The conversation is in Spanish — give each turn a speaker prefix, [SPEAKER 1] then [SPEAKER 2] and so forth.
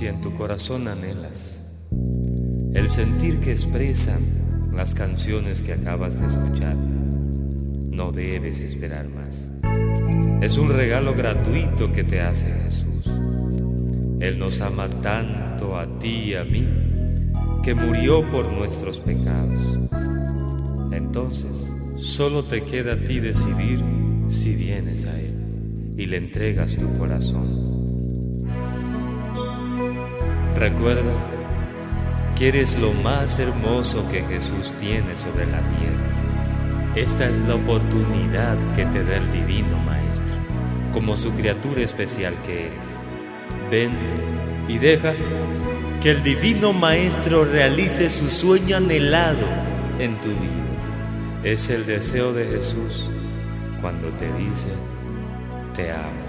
[SPEAKER 1] Si en tu corazón anhelas el sentir que expresan las canciones que acabas de escuchar, no debes esperar más. Es un regalo gratuito que te hace Jesús. Él nos ama tanto a ti y a mí, que murió por nuestros pecados. Entonces, solo te queda a ti decidir si vienes a Él y le entregas tu corazón. Recuerda que eres lo más hermoso que Jesús tiene sobre la tierra. Esta es la oportunidad que te da el Divino Maestro, como su criatura especial que eres. Ven y deja que el Divino Maestro realice su sueño anhelado en tu vida. Es el deseo de Jesús cuando te dice: te amo.